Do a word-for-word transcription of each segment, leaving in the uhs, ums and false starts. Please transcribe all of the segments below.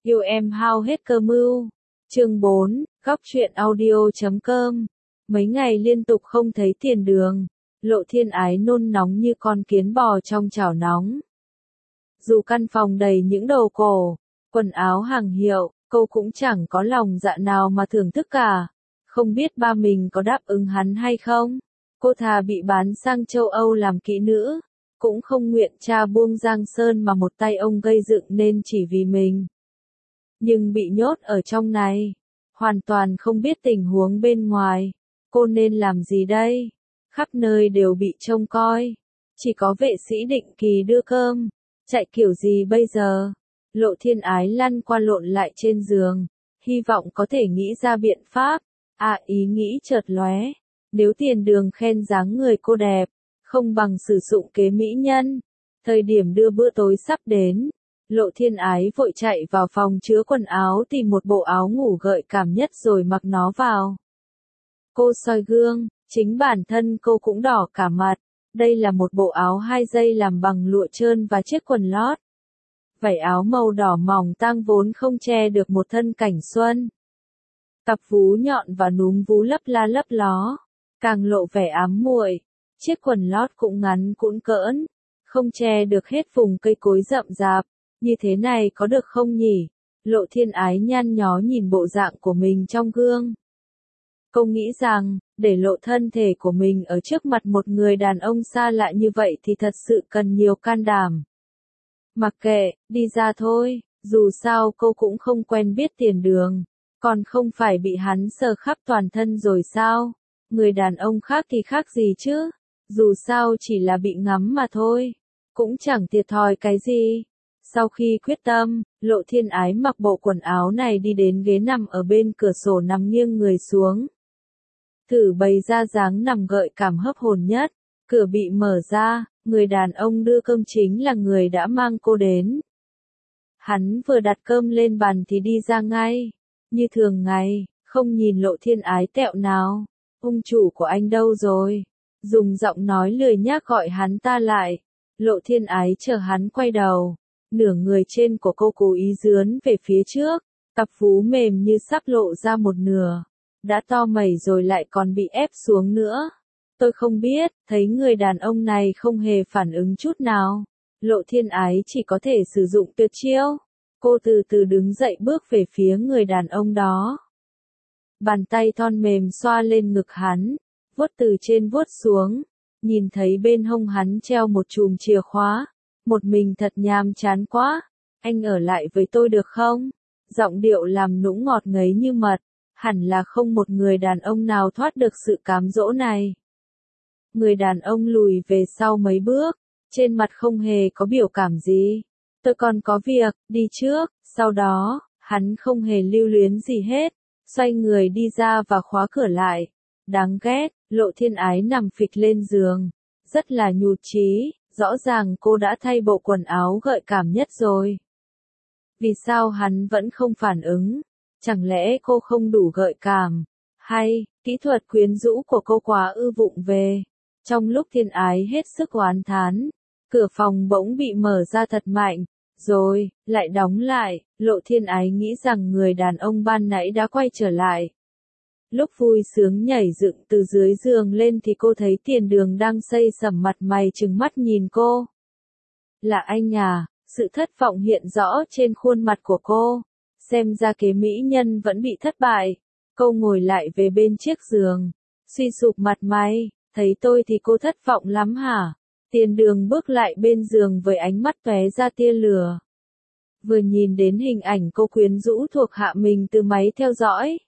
Yêu em hao hết cơ mưu. Chương bốn, góc truyện audio chấm com. Mấy ngày liên tục không thấy Tiền Đường, Lộ Thiên Ái nôn nóng như con kiến bò trong chảo nóng. Dù căn phòng đầy những đồ cổ, quần áo hàng hiệu, cô cũng chẳng có lòng dạ nào mà thưởng thức cả. Không biết ba mình có đáp ứng hắn hay không? Cô thà bị bán sang châu Âu làm kỹ nữ, cũng không nguyện cha buông Giang Sơn mà một tay ông gây dựng nên chỉ vì mình. Nhưng bị nhốt ở trong này, hoàn toàn không biết tình huống bên ngoài, cô nên làm gì đây? Khắp nơi đều bị trông coi, chỉ có vệ sĩ định kỳ đưa cơm, chạy kiểu gì bây giờ? Lộ Thiên Ái lăn qua lộn lại trên giường, hy vọng có thể nghĩ ra biện pháp. À, ý nghĩ chợt lóe, nếu Tiền Đường khen dáng người cô đẹp, không bằng sử dụng kế mỹ nhân. Thời điểm đưa bữa tối sắp đến, Lộ Thiên Ái vội chạy vào phòng chứa quần áo tìm một bộ áo ngủ gợi cảm nhất rồi mặc nó vào. Cô soi gương, chính bản thân cô cũng đỏ cả mặt. Đây là một bộ áo hai dây làm bằng lụa trơn và chiếc quần lót. Vải áo màu đỏ mỏng tang vốn không che được một thân cảnh xuân. Cặp vú nhọn và núm vú lấp la lấp ló, càng lộ vẻ ám muội. Chiếc quần lót cũng ngắn cũng cỡn, không che được hết vùng cây cối rậm rạp. Như thế này có được không nhỉ? Lộ Thiên Ái nhăn nhó nhìn bộ dạng của mình trong gương. Cô nghĩ rằng, để lộ thân thể của mình ở trước mặt một người đàn ông xa lạ như vậy thì thật sự cần nhiều can đảm. Mặc kệ, đi ra thôi, dù sao cô cũng không quen biết Tiền Đường, còn không phải bị hắn sờ khắp toàn thân rồi sao? Người đàn ông khác thì khác gì chứ? Dù sao chỉ là bị ngắm mà thôi, cũng chẳng thiệt thòi cái gì. Sau khi quyết tâm, Lộ Thiên Ái mặc bộ quần áo này đi đến ghế nằm ở bên cửa sổ nằm nghiêng người xuống. Thử bày ra dáng nằm gợi cảm hấp hồn nhất, cửa bị mở ra, người đàn ông đưa cơm chính là người đã mang cô đến. Hắn vừa đặt cơm lên bàn thì đi ra ngay, như thường ngày, không nhìn Lộ Thiên Ái tẹo nào. Ông chủ của anh đâu rồi? Dùng giọng nói lười nhác gọi hắn ta lại. Lộ Thiên Ái chờ hắn quay đầu. Nửa người trên của cô cố ý dướn về phía trước, cặp vú mềm như sắp lộ ra một nửa. Đã to mẩy rồi lại còn bị ép xuống nữa. Tôi không biết, thấy người đàn ông này không hề phản ứng chút nào. Lộ Thiên Ái chỉ có thể sử dụng tuyệt chiêu. Cô từ từ đứng dậy bước về phía người đàn ông đó. Bàn tay thon mềm xoa lên ngực hắn, vuốt từ trên vuốt xuống, nhìn thấy bên hông hắn treo một chùm chìa khóa. Một mình thật nhàm chán quá, anh ở lại với tôi được không? Giọng điệu làm nũng ngọt ngấy như mật, hẳn là không một người đàn ông nào thoát được sự cám dỗ này. Người đàn ông lùi về sau mấy bước, trên mặt không hề có biểu cảm gì. Tôi còn có việc, đi trước. Sau đó, hắn không hề lưu luyến gì hết, xoay người đi ra và khóa cửa lại. Đáng ghét, Lộ Thiên Ái nằm phịch lên giường, rất là nhụt chí. Rõ ràng cô đã thay bộ quần áo gợi cảm nhất rồi. Vì sao hắn vẫn không phản ứng? Chẳng lẽ cô không đủ gợi cảm? Hay, kỹ thuật quyến rũ của cô quá ư vụng về? Trong lúc Thiên Ái hết sức oán thán, cửa phòng bỗng bị mở ra thật mạnh, rồi, lại đóng lại. Lộ Thiên Ái nghĩ rằng người đàn ông ban nãy đã quay trở lại. Lúc vui sướng nhảy dựng từ dưới giường lên thì cô thấy Tiền Đường đang xây sẩm mặt mày trừng mắt nhìn cô. Là anh à? Sự thất vọng hiện rõ trên khuôn mặt của cô. Xem ra kế mỹ nhân vẫn bị thất bại. Cô ngồi lại về bên chiếc giường, suy sụp mặt mày, thấy tôi thì cô thất vọng lắm hả? Tiền Đường bước lại bên giường với ánh mắt tóe ra tia lửa. Vừa nhìn đến hình ảnh cô quyến rũ thuộc hạ mình từ máy theo dõi,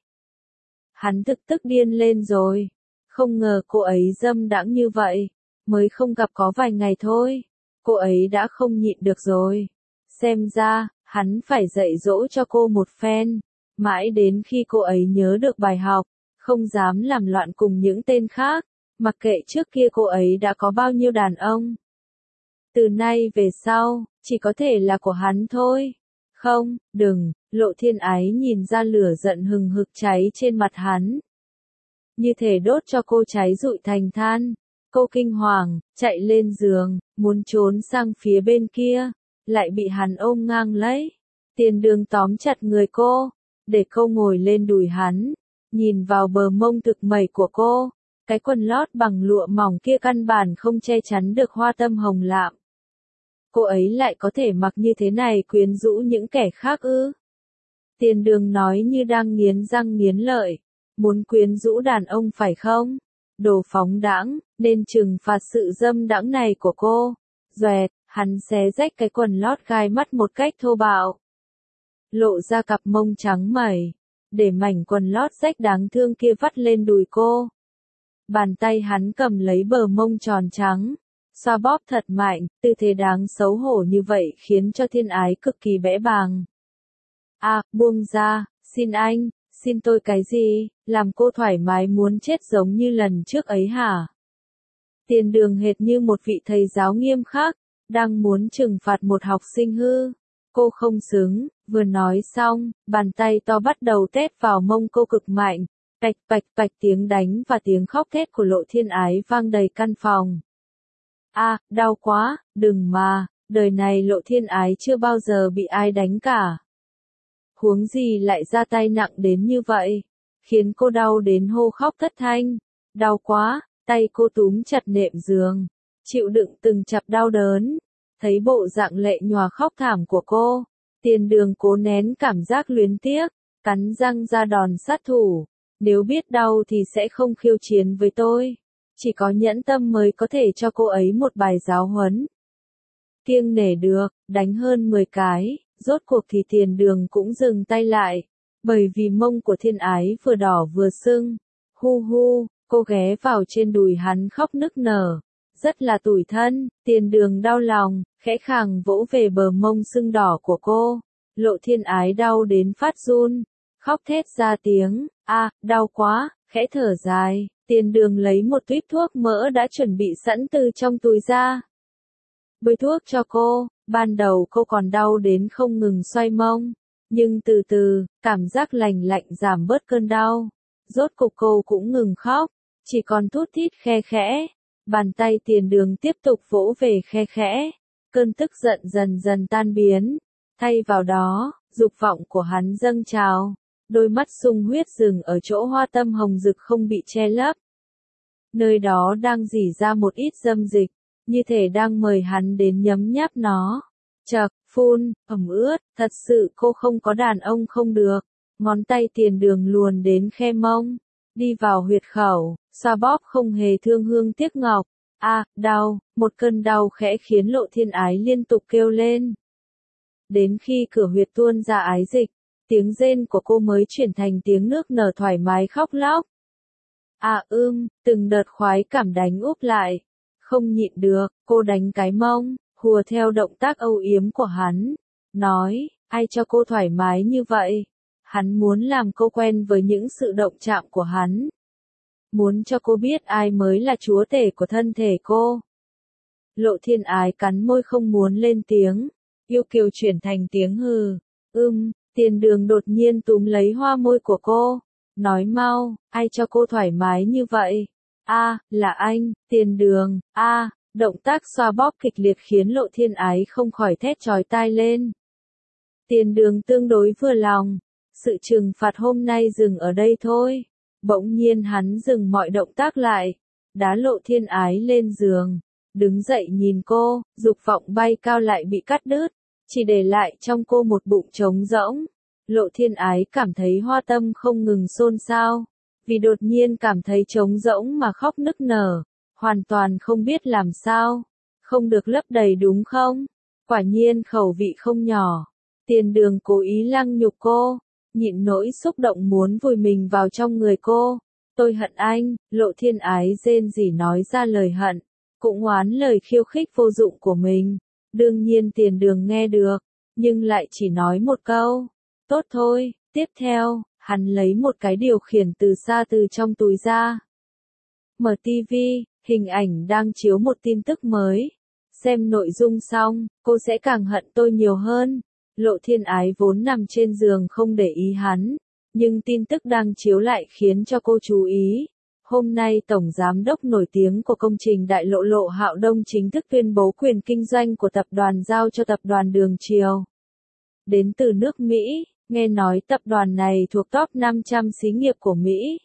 hắn thực tức điên lên rồi. Không ngờ cô ấy dâm đãng như vậy. Mới không gặp có vài ngày thôi, cô ấy đã không nhịn được rồi. Xem ra, hắn phải dạy dỗ cho cô một phen. Mãi đến khi cô ấy nhớ được bài học, không dám làm loạn cùng những tên khác. Mặc kệ trước kia cô ấy đã có bao nhiêu đàn ông. Từ nay về sau, chỉ có thể là của hắn thôi. Không, đừng. Lộ Thiên Ái nhìn ra lửa giận hừng hực cháy trên mặt hắn. Như thể đốt cho cô cháy rụi thành than. Cô kinh hoàng, chạy lên giường, muốn trốn sang phía bên kia, lại bị hắn ôm ngang lấy. Tiền Đường tóm chặt người cô, để cô ngồi lên đùi hắn, nhìn vào bờ mông thực mẩy của cô, cái quần lót bằng lụa mỏng kia căn bản không che chắn được hoa tâm hồng lạm. Cô ấy lại có thể mặc như thế này quyến rũ những kẻ khác ư? Tiền Đường nói như đang nghiến răng nghiến lợi, muốn quyến rũ đàn ông phải không? Đồ phóng đãng, nên trừng phạt sự dâm đãng này của cô. Doẹt, hắn xé rách cái quần lót gai mắt một cách thô bạo. Lộ ra cặp mông trắng mẩy, để mảnh quần lót rách đáng thương kia vắt lên đùi cô. Bàn tay hắn cầm lấy bờ mông tròn trắng, xoa bóp thật mạnh, tư thế đáng xấu hổ như vậy khiến cho Thiên Ái cực kỳ bẽ bàng. À, buông ra, xin anh, xin tôi cái gì, làm cô thoải mái muốn chết giống như lần trước ấy hả? Tiền Đường hệt như một vị thầy giáo nghiêm khắc, đang muốn trừng phạt một học sinh hư. Cô không xứng, vừa nói xong, bàn tay to bắt đầu tét vào mông cô cực mạnh, bạch bạch bạch tiếng đánh và tiếng khóc thét của Lộ Thiên Ái vang đầy căn phòng. À, đau quá, đừng mà, đời này Lộ Thiên Ái chưa bao giờ bị ai đánh cả. Huống gì lại ra tay nặng đến như vậy, khiến cô đau đến hô khóc thất thanh. Đau quá, tay cô túm chặt nệm giường, chịu đựng từng chập đau đớn. Thấy bộ dạng lệ nhòa khóc thảm của cô, Tiền Đường cố nén cảm giác luyến tiếc, cắn răng ra đòn sát thủ. Nếu biết đau thì sẽ không khiêu chiến với tôi. Chỉ có nhẫn tâm mới có thể cho cô ấy một bài giáo huấn. Kiêng nể được, đánh hơn mười cái, rốt cuộc thì Tiền Đường cũng dừng tay lại. Bởi vì mông của Thiên Ái vừa đỏ vừa sưng. Hu hu, cô ghé vào trên đùi hắn khóc nức nở. Rất là tủi thân, Tiền Đường đau lòng, khẽ khàng vỗ về bờ mông sưng đỏ của cô. Lộ Thiên Ái đau đến phát run, khóc thét ra tiếng, a, đau quá, khẽ thở dài. Tiền Đường lấy một tuýp thuốc mỡ đã chuẩn bị sẵn từ trong túi ra. Bôi thuốc cho cô, ban đầu cô còn đau đến không ngừng xoay mông. Nhưng từ từ, cảm giác lành lạnh giảm bớt cơn đau. Rốt cục cô cũng ngừng khóc, chỉ còn thút thít khe khẽ. Bàn tay Tiền Đường tiếp tục vỗ về khe khẽ. Cơn tức giận dần dần tan biến. Thay vào đó, dục vọng của hắn dâng trào. Đôi mắt sung huyết dừng ở chỗ hoa tâm hồng rực không bị che lấp. Nơi đó đang rỉ ra một ít dâm dịch, như thể đang mời hắn đến nhấm nháp nó. Chậc, phun, ẩm ướt, thật sự cô không có đàn ông không được. Ngón tay Tiền Đường luồn đến khe mông, đi vào huyệt khẩu, xoa bóp không hề thương hương tiếc ngọc. A, đau, một cơn đau khẽ khiến Lộ Thiên Ái liên tục kêu lên. Đến khi cửa huyệt tuôn ra ái dịch, tiếng rên của cô mới chuyển thành tiếng nước nở thoải mái khóc lóc. À ưm, từng đợt khoái cảm đánh úp lại. Không nhịn được, cô đánh cái mông, hùa theo động tác âu yếm của hắn. Nói, ai cho cô thoải mái như vậy? Hắn muốn làm cô quen với những sự động chạm của hắn. Muốn cho cô biết ai mới là chúa tể của thân thể cô. Lộ Thiên Ái cắn môi không muốn lên tiếng. Yêu kiều chuyển thành tiếng hừ. Ưm, Tiền Đường đột nhiên túm lấy hoa môi của cô. Nói mau, ai cho cô thoải mái như vậy? A, là anh, Tiền Đường, a, động tác xoa bóp kịch liệt khiến Lộ Thiên Ái không khỏi thét chói tai lên. Tiền Đường tương đối vừa lòng. Sự trừng phạt hôm nay dừng ở đây thôi. Bỗng nhiên hắn dừng mọi động tác lại, đá Lộ Thiên Ái lên giường, đứng dậy nhìn cô, dục vọng bay cao lại bị cắt đứt, chỉ để lại trong cô một bụng trống rỗng. Lộ Thiên Ái cảm thấy hoa tâm không ngừng xôn xao, vì đột nhiên cảm thấy trống rỗng mà khóc nức nở, hoàn toàn không biết làm sao, không được lấp đầy đúng không? Quả nhiên khẩu vị không nhỏ. Tiền Đường cố ý lăng nhục cô, nhịn nỗi xúc động muốn vùi mình vào trong người cô. Tôi hận anh, Lộ Thiên Ái rên rỉ nói ra lời hận, cũng oán lời khiêu khích vô dụng của mình. Đương nhiên Tiền Đường nghe được, nhưng lại chỉ nói một câu. Tốt thôi, tiếp theo, hắn lấy một cái điều khiển từ xa từ trong túi ra. Mở ti vi, hình ảnh đang chiếu một tin tức mới. Xem nội dung xong, cô sẽ càng hận tôi nhiều hơn. Lộ Thiên Ái vốn nằm trên giường không để ý hắn, nhưng tin tức đang chiếu lại khiến cho cô chú ý. Hôm nay Tổng Giám đốc nổi tiếng của công trình Đại Lộ Lộ Hạo Đông chính thức tuyên bố quyền kinh doanh của tập đoàn giao cho tập đoàn Đường Triều. đến từ nước Mỹ, nghe nói tập đoàn này thuộc top năm trăm xí nghiệp của Mỹ.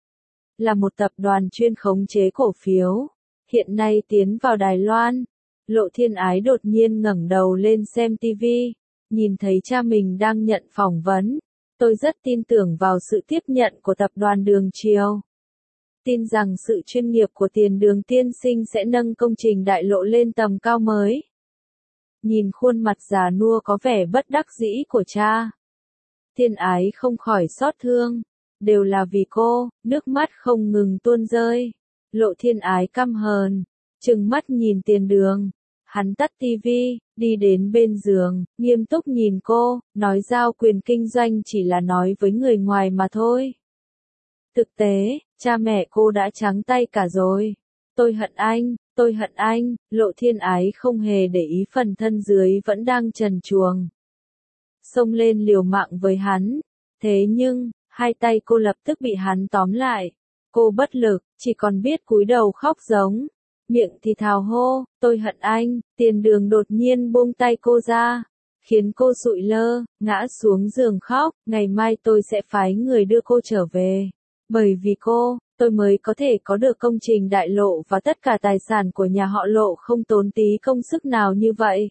Là một tập đoàn chuyên khống chế cổ phiếu, hiện nay tiến vào Đài Loan. Lộ Thiên Ái đột nhiên ngẩng đầu lên xem ti vi, nhìn thấy cha mình đang nhận phỏng vấn. Tôi rất tin tưởng vào sự tiếp nhận của tập đoàn Đường Triều. Tin rằng sự chuyên nghiệp của Tiền Đường tiên sinh sẽ nâng công trình đại lộ lên tầm cao mới. Nhìn khuôn mặt già nua có vẻ bất đắc dĩ của cha, Thiên Ái không khỏi xót thương. Đều là vì cô, nước mắt không ngừng tuôn rơi. Lộ Thiên Ái căm hờn, trừng mắt nhìn Tiền Đường. Hắn tắt ti vi, đi đến bên giường, nghiêm túc nhìn cô, nói giao quyền kinh doanh chỉ là nói với người ngoài mà thôi. Thực tế, cha mẹ cô đã trắng tay cả rồi. Tôi hận anh, tôi hận anh, Lộ Thiên Ái không hề để ý phần thân dưới vẫn đang trần truồng. Xông lên liều mạng với hắn. Thế nhưng, hai tay cô lập tức bị hắn tóm lại. Cô bất lực, chỉ còn biết cúi đầu khóc giống. Miệng thì thào hô, tôi hận anh. Tiền Đường đột nhiên buông tay cô ra, khiến cô sụi lơ, ngã xuống giường khóc. Ngày mai tôi sẽ phái người đưa cô trở về. Bởi vì cô, tôi mới có thể có được công trình đại lộ và tất cả tài sản của nhà họ Lộ không tốn tí công sức nào như vậy.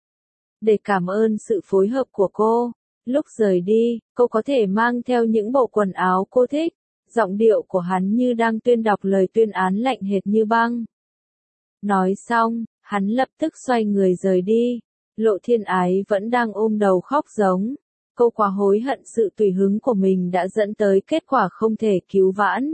Để cảm ơn sự phối hợp của cô, lúc rời đi, cô có thể mang theo những bộ quần áo cô thích. Giọng điệu của hắn như đang tuyên đọc lời tuyên án lạnh hệt như băng. Nói xong, hắn lập tức xoay người rời đi. Lộ Thiên Ái vẫn đang ôm đầu khóc giống. Cô quá hối hận sự tùy hứng của mình đã dẫn tới kết quả không thể cứu vãn.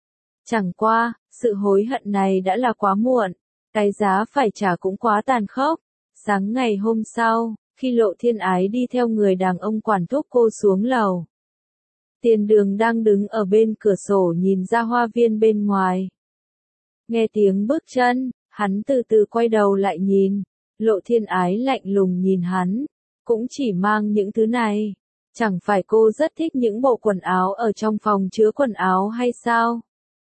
Chẳng qua, sự hối hận này đã là quá muộn. Cái giá phải trả cũng quá tàn khốc. Sáng ngày hôm sau, khi Lộ Thiên Ái đi theo người đàn ông quản thúc cô xuống lầu, Tiền Đường đang đứng ở bên cửa sổ nhìn ra hoa viên bên ngoài. Nghe tiếng bước chân, hắn từ từ quay đầu lại nhìn. Lộ Thiên Ái lạnh lùng nhìn hắn. Cũng chỉ mang những thứ này. Chẳng phải cô rất thích những bộ quần áo ở trong phòng chứa quần áo hay sao?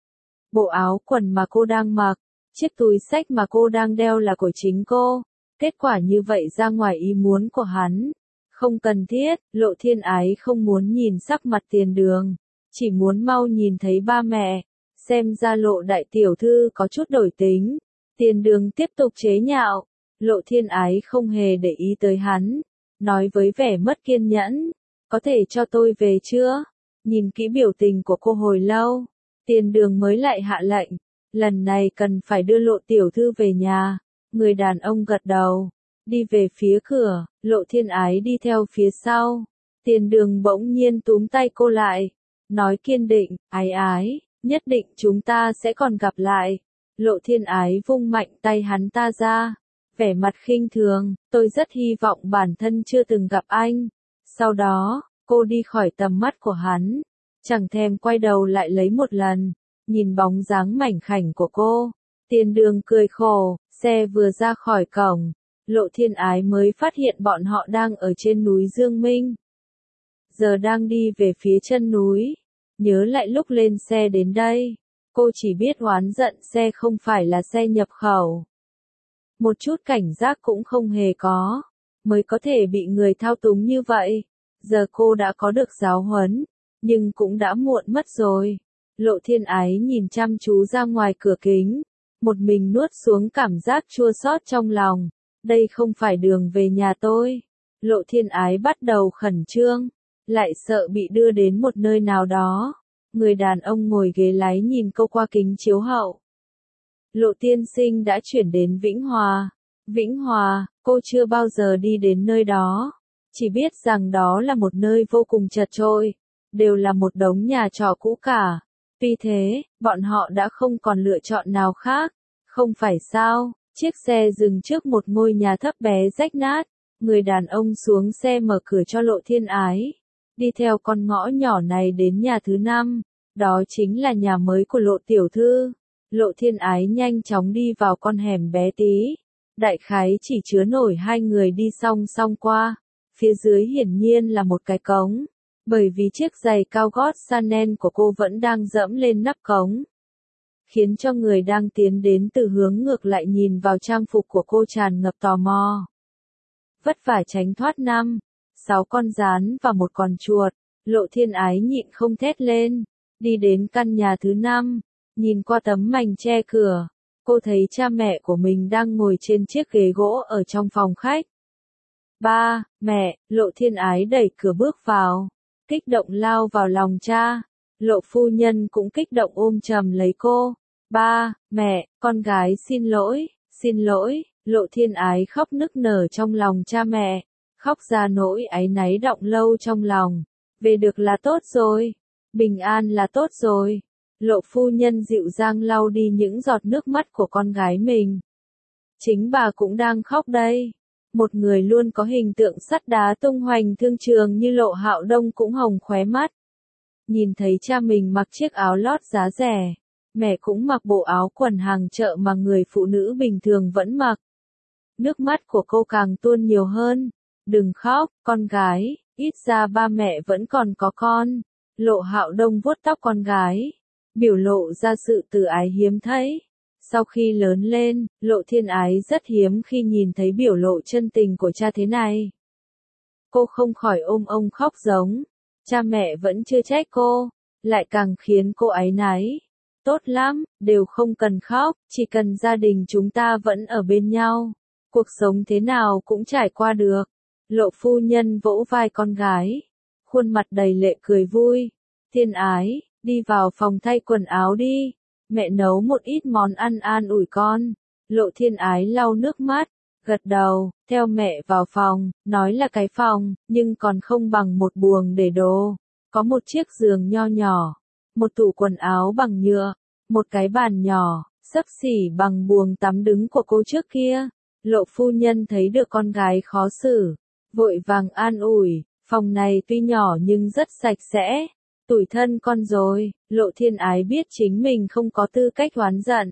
Bộ áo quần mà cô đang mặc, chiếc túi xách mà cô đang đeo là của chính cô. Kết quả như vậy ra ngoài ý muốn của hắn. Không cần thiết, Lộ Thiên Ái không muốn nhìn sắc mặt Tiền Đường. Chỉ muốn mau nhìn thấy ba mẹ. Xem ra Lộ đại tiểu thư có chút đổi tính. Tiền Đường tiếp tục chế nhạo. Lộ Thiên Ái không hề để ý tới hắn. Nói với vẻ mất kiên nhẫn. Có thể cho tôi về chưa? Nhìn kỹ biểu tình của cô hồi lâu. Tiền Đường mới lại hạ lệnh. Lần này cần phải đưa Lộ tiểu thư về nhà. Người đàn ông gật đầu. Đi về phía cửa, Lộ Thiên Ái đi theo phía sau. Tiền Đường bỗng nhiên túm tay cô lại. Nói kiên định, ái ái, nhất định chúng ta sẽ còn gặp lại. Lộ Thiên Ái vung mạnh tay hắn ta ra. Vẻ mặt khinh thường, tôi rất hy vọng bản thân chưa từng gặp anh. Sau đó, cô đi khỏi tầm mắt của hắn. Chẳng thèm quay đầu lại lấy một lần. Nhìn bóng dáng mảnh khảnh của cô. Tiền Đường cười khổ, xe vừa ra khỏi cổng. Lộ Thiên Ái mới phát hiện bọn họ đang ở trên núi Dương Minh. Giờ đang đi về phía chân núi. Nhớ lại lúc lên xe đến đây. Cô chỉ biết oán giận xe không phải là xe nhập khẩu. Một chút cảnh giác cũng không hề có. Mới có thể bị người thao túng như vậy. Giờ cô đã có được giáo huấn. Nhưng cũng đã muộn mất rồi. Lộ Thiên Ái nhìn chăm chú ra ngoài cửa kính. Một mình nuốt xuống cảm giác chua xót trong lòng. Đây không phải đường về nhà tôi. Lộ Thiên Ái bắt đầu khẩn trương. Lại sợ bị đưa đến một nơi nào đó. Người đàn ông ngồi ghế lái nhìn cô qua kính chiếu hậu. Lộ tiên sinh đã chuyển đến Vĩnh Hòa. Vĩnh Hòa, cô chưa bao giờ đi đến nơi đó. Chỉ biết rằng đó là một nơi vô cùng chật chội. Đều là một đống nhà trọ cũ cả. Vì thế, bọn họ đã không còn lựa chọn nào khác. Không phải sao, chiếc xe dừng trước một ngôi nhà thấp bé rách nát. Người đàn ông xuống xe mở cửa cho Lộ Thiên Ái. Đi theo con ngõ nhỏ này đến nhà thứ năm. Đó chính là nhà mới của Lộ tiểu thư. Lộ Thiên Ái nhanh chóng đi vào con hẻm bé tí. Đại khái chỉ chứa nổi hai người đi song song qua. Phía dưới hiển nhiên là một cái cống. Bởi vì chiếc giày cao gót Chanel của cô vẫn đang dẫm lên nắp cống. Khiến cho người đang tiến đến từ hướng ngược lại nhìn vào trang phục của cô tràn ngập tò mò. Vất vả tránh thoát năm, sáu con gián và một con chuột. Lộ Thiên Ái nhịn không thét lên, đi đến căn nhà thứ năm, nhìn qua tấm mành che cửa, cô thấy cha mẹ của mình đang ngồi trên chiếc ghế gỗ ở trong phòng khách. Ba, mẹ, Lộ Thiên Ái đẩy cửa bước vào, kích động lao vào lòng cha. Lộ phu nhân cũng kích động ôm chầm lấy cô. Ba, mẹ, con gái xin lỗi, xin lỗi. Lộ Thiên Ái khóc nức nở trong lòng cha mẹ, khóc ra nỗi áy náy đọng lâu trong lòng. Về được là tốt rồi, bình an là tốt rồi. Lộ phu nhân dịu dàng lau đi những giọt nước mắt của con gái mình. Chính bà cũng đang khóc đây. Một người luôn có hình tượng sắt đá tung hoành thương trường như Lộ Hạo Đông cũng hồng khóe mắt. Nhìn thấy cha mình mặc chiếc áo lót giá rẻ, mẹ cũng mặc bộ áo quần hàng chợ mà người phụ nữ bình thường vẫn mặc. Nước mắt của cô càng tuôn nhiều hơn. Đừng khóc, con gái, ít ra ba mẹ vẫn còn có con. Lộ Hạo Đông vuốt tóc con gái, biểu lộ ra sự từ ái hiếm thấy. Sau khi lớn lên, Lộ Thiên Ái rất hiếm khi nhìn thấy biểu lộ chân tình của cha thế này. Cô không khỏi ôm ông khóc giống. Cha mẹ vẫn chưa trách cô, lại càng khiến cô áy náy. Tốt lắm, đều không cần khóc, chỉ cần gia đình chúng ta vẫn ở bên nhau. Cuộc sống thế nào cũng trải qua được. Lộ phu nhân vỗ vai con gái, khuôn mặt đầy lệ cười vui. Thiên Ái, đi vào phòng thay quần áo đi. Mẹ nấu một ít món ăn an ủi con. Lộ Thiên Ái lau nước mắt, gật đầu, theo mẹ vào phòng, nói là cái phòng, nhưng còn không bằng một buồng để đồ. Có một chiếc giường nho nhỏ, một tủ quần áo bằng nhựa, một cái bàn nhỏ, xấp xỉ bằng buồng tắm đứng của cô trước kia. Lộ phu nhân thấy được con gái khó xử, vội vàng an ủi, phòng này tuy nhỏ nhưng rất sạch sẽ. Tủi thân con rồi. Lộ Thiên Ái biết chính mình không có tư cách oán giận.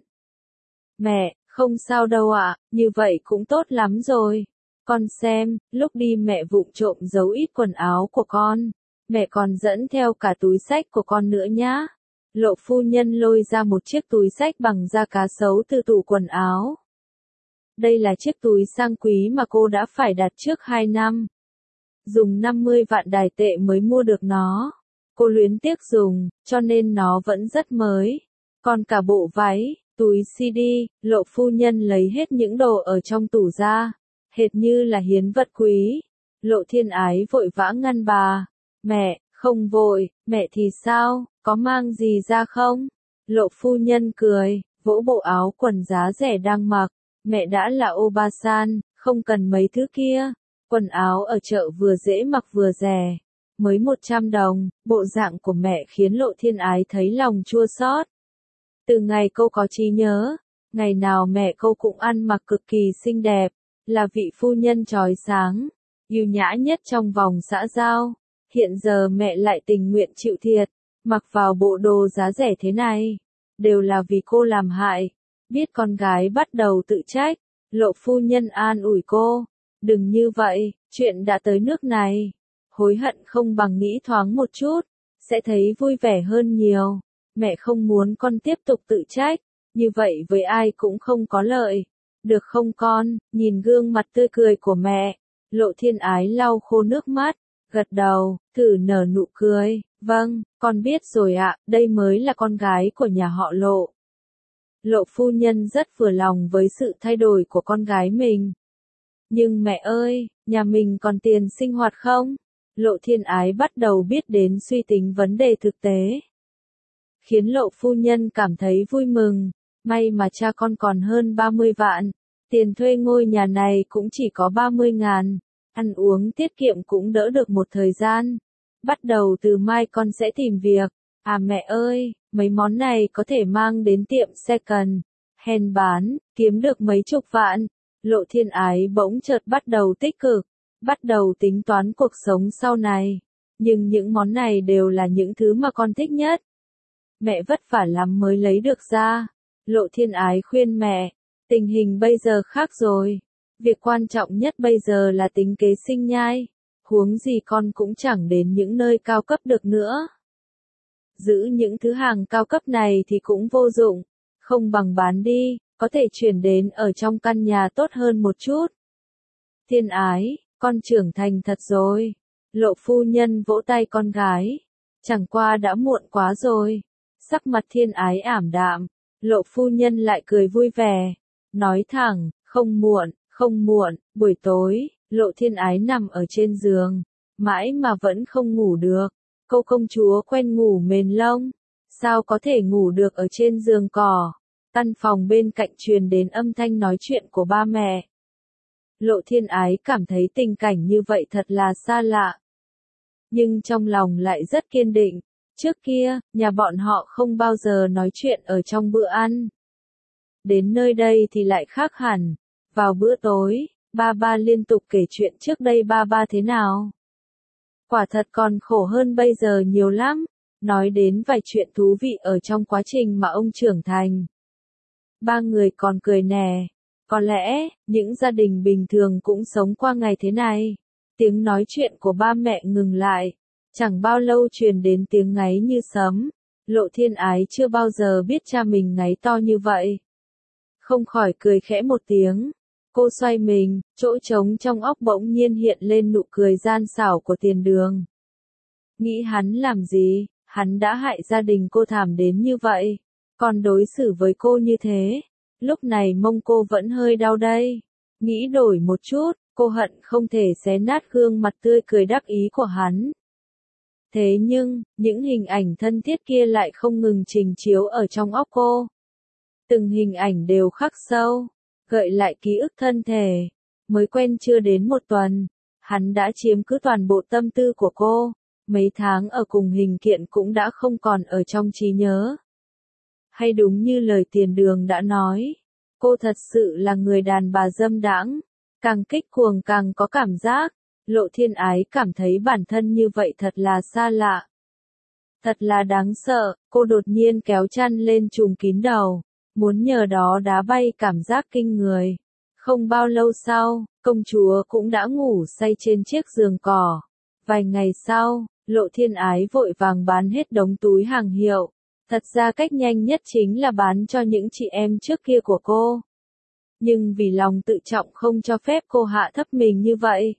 Mẹ, không sao đâu ạ, như vậy cũng tốt lắm rồi. Con xem, lúc đi mẹ vụng trộm giấu ít quần áo của con. Mẹ còn dẫn theo cả túi xách của con nữa nhá. Lộ phu nhân lôi ra một chiếc túi xách bằng da cá sấu từ tủ quần áo. Đây là chiếc túi sang quý mà cô đã phải đặt trước hai năm. Dùng năm mươi vạn đài tệ mới mua được nó. Cô luyến tiếc dùng, cho nên nó vẫn rất mới. Còn cả bộ váy, túi xê đê, Lộ phu nhân lấy hết những đồ ở trong tủ ra, hệt như là hiến vật quý. Lộ Thiên Ái vội vã ngăn bà. Mẹ, không vội, mẹ thì sao, có mang gì ra không? Lộ phu nhân cười, vỗ bộ áo quần giá rẻ đang mặc. Mẹ đã là Obasan, không cần mấy thứ kia. Quần áo ở chợ vừa dễ mặc vừa rẻ. Mới một trăm đồng, bộ dạng của mẹ khiến Lộ Thiên Ái thấy lòng chua xót. Từ ngày cô có trí nhớ, ngày nào mẹ cô cũng ăn mặc cực kỳ xinh đẹp, là vị phu nhân chói sáng, yêu nhã nhất trong vòng xã giao. Hiện giờ mẹ lại tình nguyện chịu thiệt, mặc vào bộ đồ giá rẻ thế này, đều là vì cô làm hại. Biết con gái bắt đầu tự trách, Lộ phu nhân an ủi cô, đừng như vậy, chuyện đã tới nước này. Hối hận không bằng nghĩ thoáng một chút, sẽ thấy vui vẻ hơn nhiều. Mẹ không muốn con tiếp tục tự trách, như vậy với ai cũng không có lợi. Được không con? Nhìn gương mặt tươi cười của mẹ, Lộ Thiên Ái lau khô nước mắt, gật đầu, thử nở nụ cười. Vâng, con biết rồi ạ, đây mới là con gái của nhà họ Lộ. Lộ phu nhân rất vừa lòng với sự thay đổi của con gái mình. Nhưng mẹ ơi, nhà mình còn tiền sinh hoạt không? Lộ Thiên Ái bắt đầu biết đến suy tính vấn đề thực tế. Khiến Lộ phu nhân cảm thấy vui mừng, may mà cha con còn hơn ba mươi vạn, tiền thuê ngôi nhà này cũng chỉ có ba mươi ngàn, ăn uống tiết kiệm cũng đỡ được một thời gian. Bắt đầu từ mai con sẽ tìm việc. À mẹ ơi, mấy món này có thể mang đến tiệm second hand bán, kiếm được mấy chục vạn. Lộ Thiên Ái bỗng chợt bắt đầu tích cực, bắt đầu tính toán cuộc sống sau này. Nhưng những món này đều là những thứ mà con thích nhất. Mẹ vất vả lắm mới lấy được ra. Lộ Thiên Ái khuyên mẹ, tình hình bây giờ khác rồi. Việc quan trọng nhất bây giờ là tính kế sinh nhai. Huống gì con cũng chẳng đến những nơi cao cấp được nữa. Giữ những thứ hàng cao cấp này thì cũng vô dụng. Không bằng bán đi, có thể chuyển đến ở trong căn nhà tốt hơn một chút. Thiên Ái, con trưởng thành thật rồi. Lộ phu nhân vỗ tay con gái. Chẳng qua đã muộn quá rồi. Sắc mặt Thiên Ái ảm đạm. Lộ phu nhân lại cười vui vẻ. Nói thẳng, không muộn, không muộn, buổi tối, Lộ Thiên Ái nằm ở trên giường. Mãi mà vẫn không ngủ được. Cô công chúa quen ngủ mền lông. Sao có thể ngủ được ở trên giường cỏ. Căn phòng bên cạnh truyền đến âm thanh nói chuyện của ba mẹ. Lộ Thiên Ái cảm thấy tình cảnh như vậy thật là xa lạ. Nhưng trong lòng lại rất kiên định. Trước kia, nhà bọn họ không bao giờ nói chuyện ở trong bữa ăn. Đến nơi đây thì lại khác hẳn. Vào bữa tối, ba ba liên tục kể chuyện trước đây ba ba thế nào. Quả thật còn khổ hơn bây giờ nhiều lắm. Nói đến vài chuyện thú vị ở trong quá trình mà ông trưởng thành. Ba người còn cười nè. Có lẽ, những gia đình bình thường cũng sống qua ngày thế này. Tiếng nói chuyện của ba mẹ ngừng lại. Chẳng bao lâu truyền đến tiếng ngáy như sấm. Lộ Thiên Ái chưa bao giờ biết cha mình ngáy to như vậy. Không khỏi cười khẽ một tiếng. Cô xoay mình, chỗ trống trong óc bỗng nhiên hiện lên nụ cười gian xảo của Tiền Đường. Nghĩ hắn làm gì, hắn đã hại gia đình cô thảm đến như vậy. Còn đối xử với cô như thế. Lúc này mông cô vẫn hơi đau đây. Nghĩ đổi một chút, cô hận không thể xé nát gương mặt tươi cười đắc ý của hắn. Thế nhưng, những hình ảnh thân thiết kia lại không ngừng trình chiếu ở trong óc cô. Từng hình ảnh đều khắc sâu, gợi lại ký ức thân thể. Mới quen chưa đến một tuần, hắn đã chiếm cứ toàn bộ tâm tư của cô. Mấy tháng ở cùng hình kiện cũng đã không còn ở trong trí nhớ. Hay đúng như lời Tiền Đường đã nói, cô thật sự là người đàn bà dâm đãng, càng kích cuồng càng có cảm giác. Lộ Thiên Ái cảm thấy bản thân như vậy thật là xa lạ. Thật là đáng sợ, cô đột nhiên kéo chăn lên trùm kín đầu, muốn nhờ đó đá bay cảm giác kinh người. Không bao lâu sau, công chúa cũng đã ngủ say trên chiếc giường cỏ. Vài ngày sau, Lộ Thiên Ái vội vàng bán hết đống túi hàng hiệu. Thật ra cách nhanh nhất chính là bán cho những chị em trước kia của cô. Nhưng vì lòng tự trọng không cho phép cô hạ thấp mình như vậy.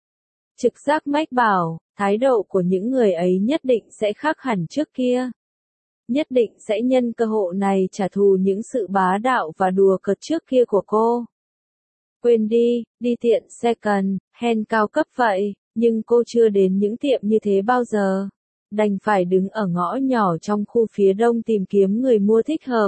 Trực giác mách bảo, thái độ của những người ấy nhất định sẽ khác hẳn trước kia. Nhất định sẽ nhân cơ hội này trả thù những sự bá đạo và đùa cợt trước kia của cô. Quên đi, đi tiệm second hand cao cấp vậy, nhưng cô chưa đến những tiệm như thế bao giờ. Đành phải đứng ở ngõ nhỏ trong khu phía đông tìm kiếm người mua thích hợp.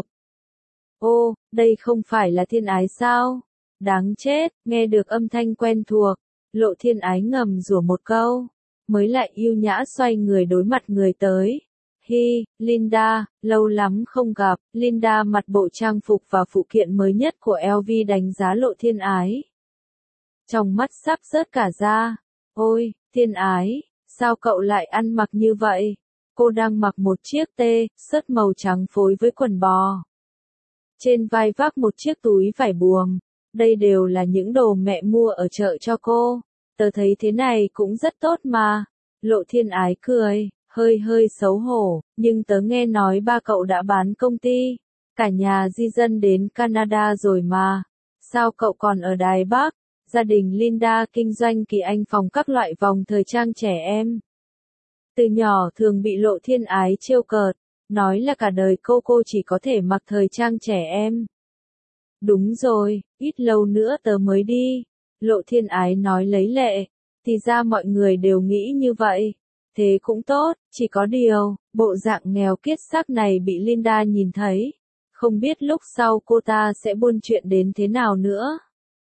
Ô, đây không phải là Thiên Ái sao? Đáng chết, nghe được âm thanh quen thuộc. Lộ Thiên Ái ngầm rủa một câu, mới lại yêu nhã xoay người đối mặt người tới. Hi, Linda, lâu lắm không gặp. Linda mặc bộ trang phục và phụ kiện mới nhất của lờ vê đánh giá Lộ Thiên Ái. Trong mắt sắp rớt cả ra. Ôi, Thiên Ái, sao cậu lại ăn mặc như vậy? Cô đang mặc một chiếc tee-shirt màu trắng phối với quần bò. Trên vai vác một chiếc túi vải buồm. Đây đều là những đồ mẹ mua ở chợ cho cô. Tớ thấy thế này cũng rất tốt mà. Lộ Thiên Ái cười, hơi hơi xấu hổ, nhưng tớ nghe nói ba cậu đã bán công ty. Cả nhà di dân đến Canada rồi mà. Sao cậu còn ở Đài Bắc? Gia đình Linda kinh doanh kỳ anh phòng các loại vòng thời trang trẻ em. Từ nhỏ thường bị Lộ Thiên Ái trêu cợt, nói là cả đời cô cô chỉ có thể mặc thời trang trẻ em. Đúng rồi, ít lâu nữa tớ mới đi. Lộ Thiên Ái nói lấy lệ. Thì ra mọi người đều nghĩ như vậy. Thế cũng tốt, chỉ có điều, bộ dạng nghèo kiết xác này bị Linda nhìn thấy. Không biết lúc sau cô ta sẽ buôn chuyện đến thế nào nữa.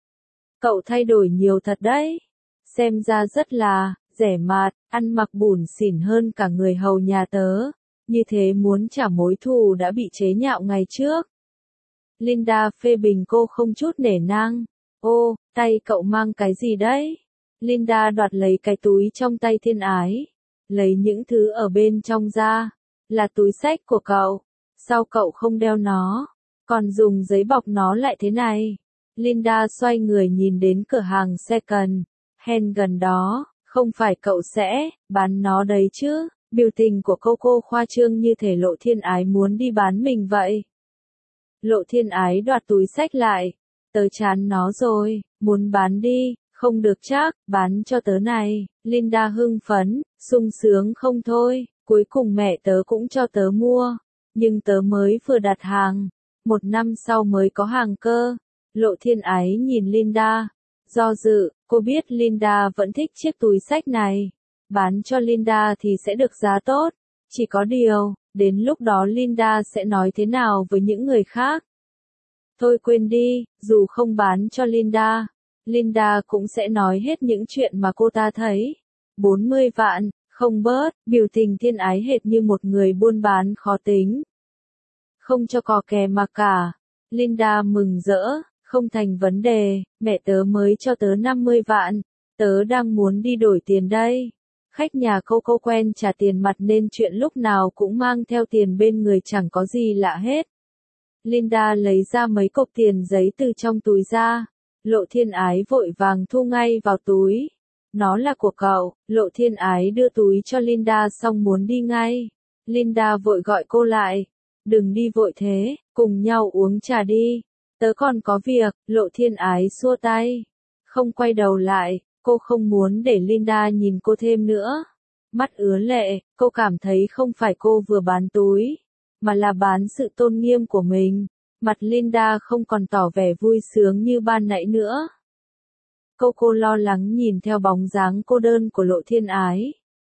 Cậu thay đổi nhiều thật đấy. Xem ra rất là, rẻ mạt, ăn mặc bủn xỉn hơn cả người hầu nhà tớ. Như thế muốn trả mối thù đã bị chế nhạo ngày trước. Linda phê bình cô không chút nể nang. Ô, tay cậu mang cái gì đấy? Linda đoạt lấy cái túi trong tay Thiên Ái. Lấy những thứ ở bên trong ra. Là túi xách của cậu. Sao cậu không đeo nó? Còn dùng giấy bọc nó lại thế này? Linda xoay người nhìn đến cửa hàng second hand gần đó. Không phải cậu sẽ bán nó đấy chứ? Biểu tình của cô cô khoa trương như thể Lộ Thiên Ái muốn đi bán mình vậy. Lộ Thiên Ái đoạt túi xách lại. Tớ chán nó rồi, muốn bán đi, Không được chắc, bán cho tớ này. Linda hưng phấn, sung sướng không thôi, cuối cùng mẹ tớ cũng cho tớ mua. Nhưng tớ mới vừa đặt hàng, một năm sau mới có hàng cơ. Lộ Thiên Ái nhìn Linda, do dự, cô biết Linda vẫn thích chiếc túi xách này. Bán cho Linda thì sẽ được giá tốt. Chỉ có điều, đến lúc đó Linda sẽ nói thế nào với những người khác? Thôi quên đi, dù không bán cho Linda, Linda cũng sẽ nói hết những chuyện mà cô ta thấy. bốn mươi vạn, không bớt, biểu tình Thiên Ái hệt như một người buôn bán khó tính. Không cho cò kè mà cả. Linda mừng rỡ, không thành vấn đề, mẹ tớ mới cho tớ năm mươi vạn, tớ đang muốn đi đổi tiền đây. Khách nhà cô cô quen trả tiền mặt nên chuyện lúc nào cũng mang theo tiền bên người chẳng có gì lạ hết. Linda lấy ra mấy cục tiền giấy từ trong túi ra. Lộ Thiên Ái vội vàng thu ngay vào túi. Nó là của cậu. Lộ Thiên Ái đưa túi cho Linda xong muốn đi ngay. Linda vội gọi cô lại. Đừng đi vội thế, cùng nhau uống trà đi. Tớ còn có việc. Lộ Thiên Ái xua tay. Không quay đầu lại, cô không muốn để Linda nhìn cô thêm nữa. Mắt ứa lệ, cô cảm thấy không phải cô vừa bán túi, mà là bán sự tôn nghiêm của mình. Mặt Linda không còn tỏ vẻ vui sướng như ban nãy nữa. Cô cô lo lắng nhìn theo bóng dáng cô đơn của Lộ Thiên Ái.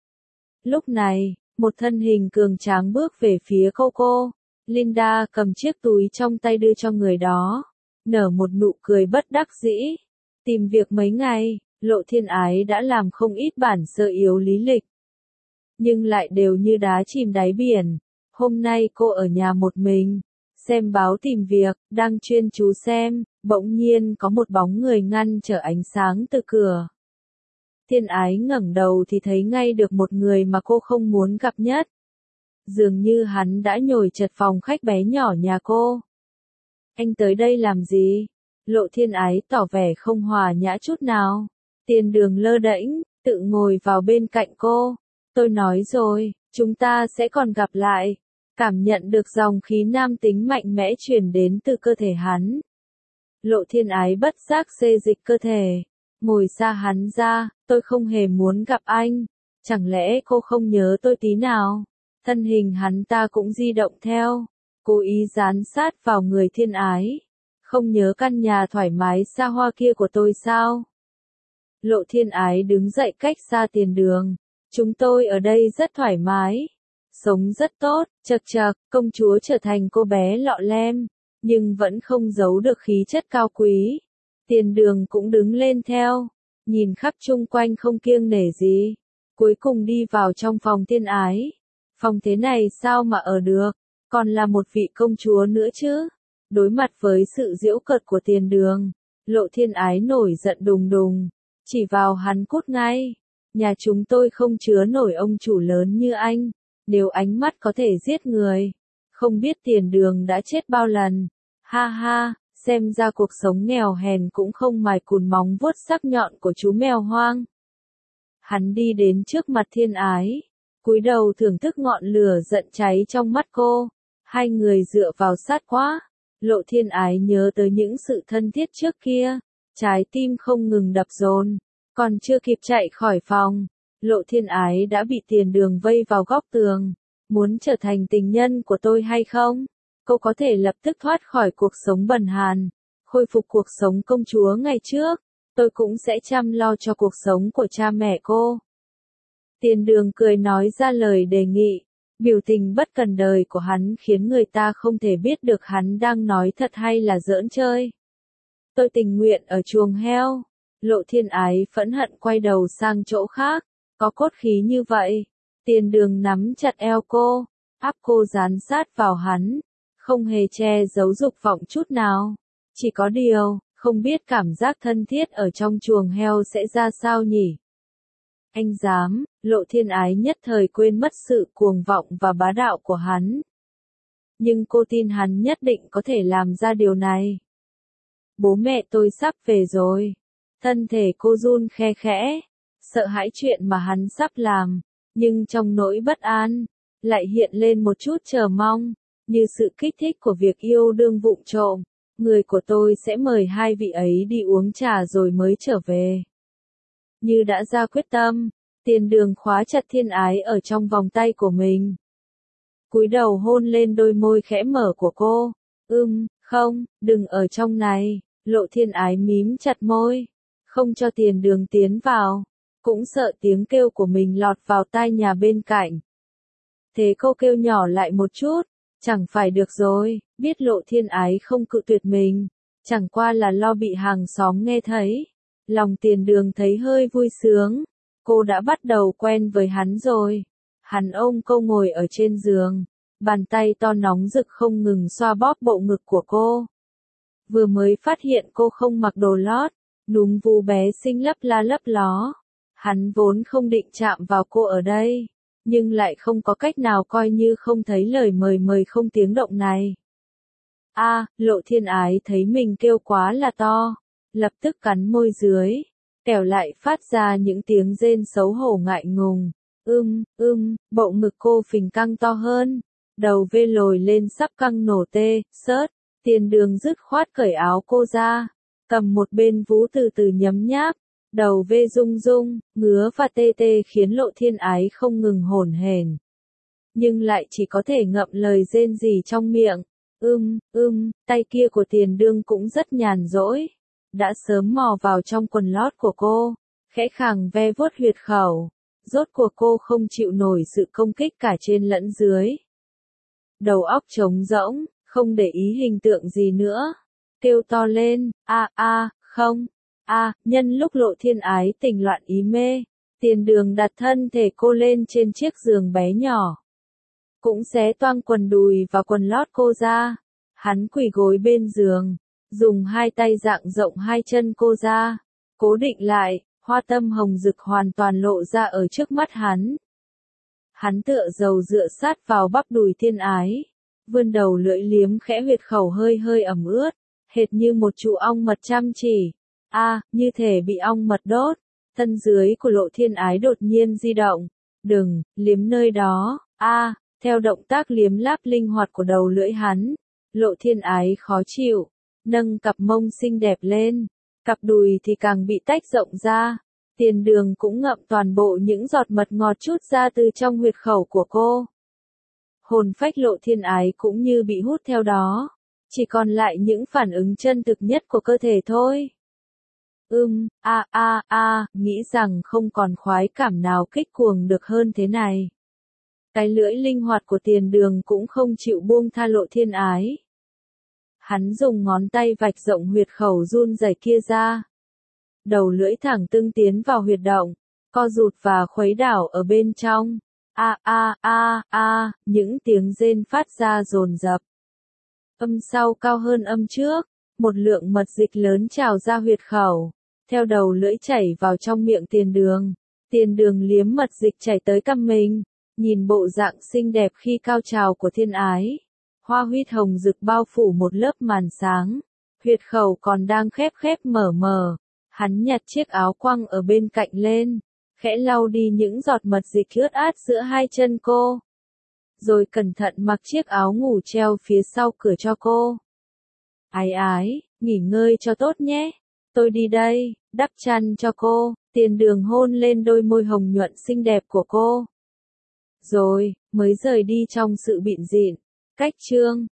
Lúc này, một thân hình cường tráng bước về phía cô cô. Linda cầm chiếc túi trong tay đưa cho người đó, nở một nụ cười bất đắc dĩ. Tìm việc mấy ngày, Lộ Thiên Ái đã làm không ít bản sơ yếu lý lịch, nhưng lại đều như đá chìm đáy biển. Hôm nay cô ở nhà một mình, xem báo tìm việc, đang chuyên chú xem, bỗng nhiên có một bóng người ngăn trở ánh sáng từ cửa. Thiên Ái ngẩng đầu thì thấy ngay được một người mà cô không muốn gặp nhất. Dường như hắn đã nhồi chật phòng khách bé nhỏ nhà cô. Anh tới đây làm gì? Lộ Thiên Ái tỏ vẻ không hòa nhã chút nào. Tiền Đường lơ đễnh, tự ngồi vào bên cạnh cô. Tôi nói rồi, chúng ta sẽ còn gặp lại. Cảm nhận được dòng khí nam tính mạnh mẽ truyền đến từ cơ thể hắn. Lộ Thiên Ái bất giác xê dịch cơ thể. Ngồi xa hắn ra, tôi không hề muốn gặp anh. Chẳng lẽ cô không nhớ tôi tí nào? Thân hình hắn ta cũng di động theo, cố ý dán sát vào người Thiên Ái. Không nhớ căn nhà thoải mái xa hoa kia của tôi sao? Lộ Thiên Ái đứng dậy cách xa Tiền Đường. Chúng tôi ở đây rất thoải mái, sống rất tốt, chật chật, công chúa trở thành cô bé lọ lem, nhưng vẫn không giấu được khí chất cao quý. Tiền Đường cũng đứng lên theo, nhìn khắp chung quanh không kiêng nể gì, cuối cùng đi vào trong phòng Thiên Ái. Phòng thế này sao mà ở được, còn là một vị công chúa nữa chứ. Đối mặt với sự giễu cợt của Tiền Đường, Lộ Thiên Ái nổi giận đùng đùng, chỉ vào hắn cút ngay. Nhà chúng tôi không chứa nổi ông chủ lớn như anh, nếu ánh mắt có thể giết người. Không biết Tiền Đường đã chết bao lần. Ha ha, xem ra cuộc sống nghèo hèn cũng không mài cùn móng vuốt sắc nhọn của chú mèo hoang. Hắn đi đến trước mặt Thiên Ái, cúi đầu thưởng thức ngọn lửa giận cháy trong mắt cô. Hai người dựa vào sát quá. Lộ Thiên Ái nhớ tới những sự thân thiết trước kia, trái tim không ngừng đập dồn. Còn chưa kịp chạy khỏi phòng, Lộ Thiên Ái đã bị Tiền Đường vây vào góc tường. Muốn trở thành tình nhân của tôi hay không? Cô có thể lập tức thoát khỏi cuộc sống bần hàn, khôi phục cuộc sống công chúa ngày trước. Tôi cũng sẽ chăm lo cho cuộc sống của cha mẹ cô. Tiền Đường cười nói ra lời đề nghị. Biểu tình bất cần đời của hắn khiến người ta không thể biết được hắn đang nói thật hay là giỡn chơi. Tôi tình nguyện ở chuồng heo. Lộ Thiên Ái phẫn hận quay đầu sang chỗ khác. Có cốt khí như vậy. Tiền Đường nắm chặt eo cô, áp cô dán sát vào hắn, không hề che giấu dục vọng chút nào. Chỉ có điều, không biết cảm giác thân thiết ở trong chuồng heo sẽ ra sao nhỉ? Anh dám, Lộ Thiên Ái nhất thời quên mất sự cuồng vọng và bá đạo của hắn. Nhưng cô tin hắn nhất định có thể làm ra điều này. Bố mẹ tôi sắp về rồi. Thân thể cô run khe khẽ, sợ hãi chuyện mà hắn sắp làm, nhưng trong nỗi bất an, lại hiện lên một chút chờ mong, như sự kích thích của việc yêu đương vụng trộm. Người của tôi sẽ mời hai vị ấy đi uống trà rồi mới trở về. như đã ra quyết tâm, Tiền Đường khóa chặt Thiên Ái ở trong vòng tay của mình. Cúi đầu hôn lên đôi môi khẽ mở của cô. Ưm, không, đừng ở trong này. Lộ Thiên Ái mím chặt môi, không cho Tiền Đường tiến vào, cũng sợ tiếng kêu của mình lọt vào tai nhà bên cạnh. Thế cô kêu nhỏ lại một chút, chẳng phải được rồi, biết Lộ Thiên Ái không cự tuyệt mình, chẳng qua là lo bị hàng xóm nghe thấy. Lòng Tiền Đường thấy hơi vui sướng, cô đã bắt đầu quen với hắn rồi. Hắn ôm cô ngồi ở trên giường, bàn tay to nóng rực không ngừng xoa bóp bộ ngực của cô. Vừa mới phát hiện cô không mặc đồ lót, núm vú bé xinh lấp la lấp ló. Hắn vốn không định chạm vào cô ở đây, nhưng lại không có cách nào coi như không thấy lời mời mời không tiếng động này. A, à, Lộ Thiên Ái thấy mình kêu quá là to, lập tức cắn môi dưới, kẻo lại phát ra những tiếng rên xấu hổ ngại ngùng. Ưm, ưm, bộ ngực cô phình căng to hơn, đầu vê lồi lên sắp căng nổ tê, sớt. Tiền Đường dứt khoát cởi áo cô ra, cầm một bên vú từ từ nhấm nháp, đầu vê rung rung, ngứa và tê tê khiến Lộ Thiên Ái không ngừng hổn hển. Nhưng lại chỉ có thể ngậm lời rên rỉ trong miệng. Ưm, ưm, tay kia của Tiền Đường cũng rất nhàn rỗi, đã sớm mò vào trong quần lót của cô, khẽ khàng ve vuốt huyệt khẩu. Rốt cuộc cô không chịu nổi sự công kích cả trên lẫn dưới. Đầu óc trống rỗng, không để ý hình tượng gì nữa. Kêu to lên, a a, không, a, nhân lúc Lộ Thiên Ái tình loạn ý mê, Tiền Đường đặt thân thể cô lên trên chiếc giường bé nhỏ. Cũng xé toang quần đùi và quần lót cô ra. Hắn quỳ gối bên giường, dùng hai tay dạng rộng hai chân cô ra, cố định lại. Hoa tâm hồng rực hoàn toàn lộ ra ở trước mắt hắn. Hắn tựa dầu dựa sát vào bắp đùi Thiên Ái, vươn đầu lưỡi liếm khẽ huyệt khẩu hơi hơi ẩm ướt, hệt như một chú ong mật chăm chỉ. A, à, như thể bị ong mật đốt. Thân dưới của Lộ Thiên Ái đột nhiên di động. Đừng, liếm nơi đó. A, à, theo động tác liếm láp linh hoạt của đầu lưỡi hắn, Lộ Thiên Ái khó chịu, nâng cặp mông xinh đẹp lên. Cặp đùi thì càng bị tách rộng ra. Tiền Đường cũng ngậm toàn bộ những giọt mật ngọt chút ra từ trong huyệt khẩu của cô. Hồn phách Lộ Thiên Ái cũng như bị hút theo đó. Chỉ còn lại những phản ứng chân thực nhất của cơ thể thôi. Ưm, a a a, nghĩ rằng không còn khoái cảm nào kích cuồng được hơn thế này. Cái lưỡi linh hoạt của Tiền Đường cũng không chịu buông tha Lộ Thiên Ái. Hắn dùng ngón tay vạch rộng huyệt khẩu run rẩy kia ra. Đầu lưỡi thẳng tưng tiến vào huyệt động, co rụt và khuấy đảo ở bên trong. A a a a, những tiếng rên phát ra dồn dập. Âm sau cao hơn âm trước, một lượng mật dịch lớn trào ra huyệt khẩu, theo đầu lưỡi chảy vào trong miệng Tiền Đường. Tiền Đường liếm mật dịch chảy tới cằm mình, nhìn bộ dạng xinh đẹp khi cao trào của Thiên Ái. Hoa huyết hồng rực bao phủ một lớp màn sáng, huyệt khẩu còn đang khép khép mở mở. Hắn nhặt chiếc áo quăng ở bên cạnh lên, khẽ lau đi những giọt mật dịch ướt át giữa hai chân cô. Rồi cẩn thận mặc chiếc áo ngủ treo phía sau cửa cho cô. Ái ái, nghỉ ngơi cho tốt nhé. Tôi đi đây, đắp chăn cho cô. Tiền Đường hôn lên đôi môi hồng nhuận xinh đẹp của cô. Rồi, mới rời đi trong sự bịn rịn. Cách chương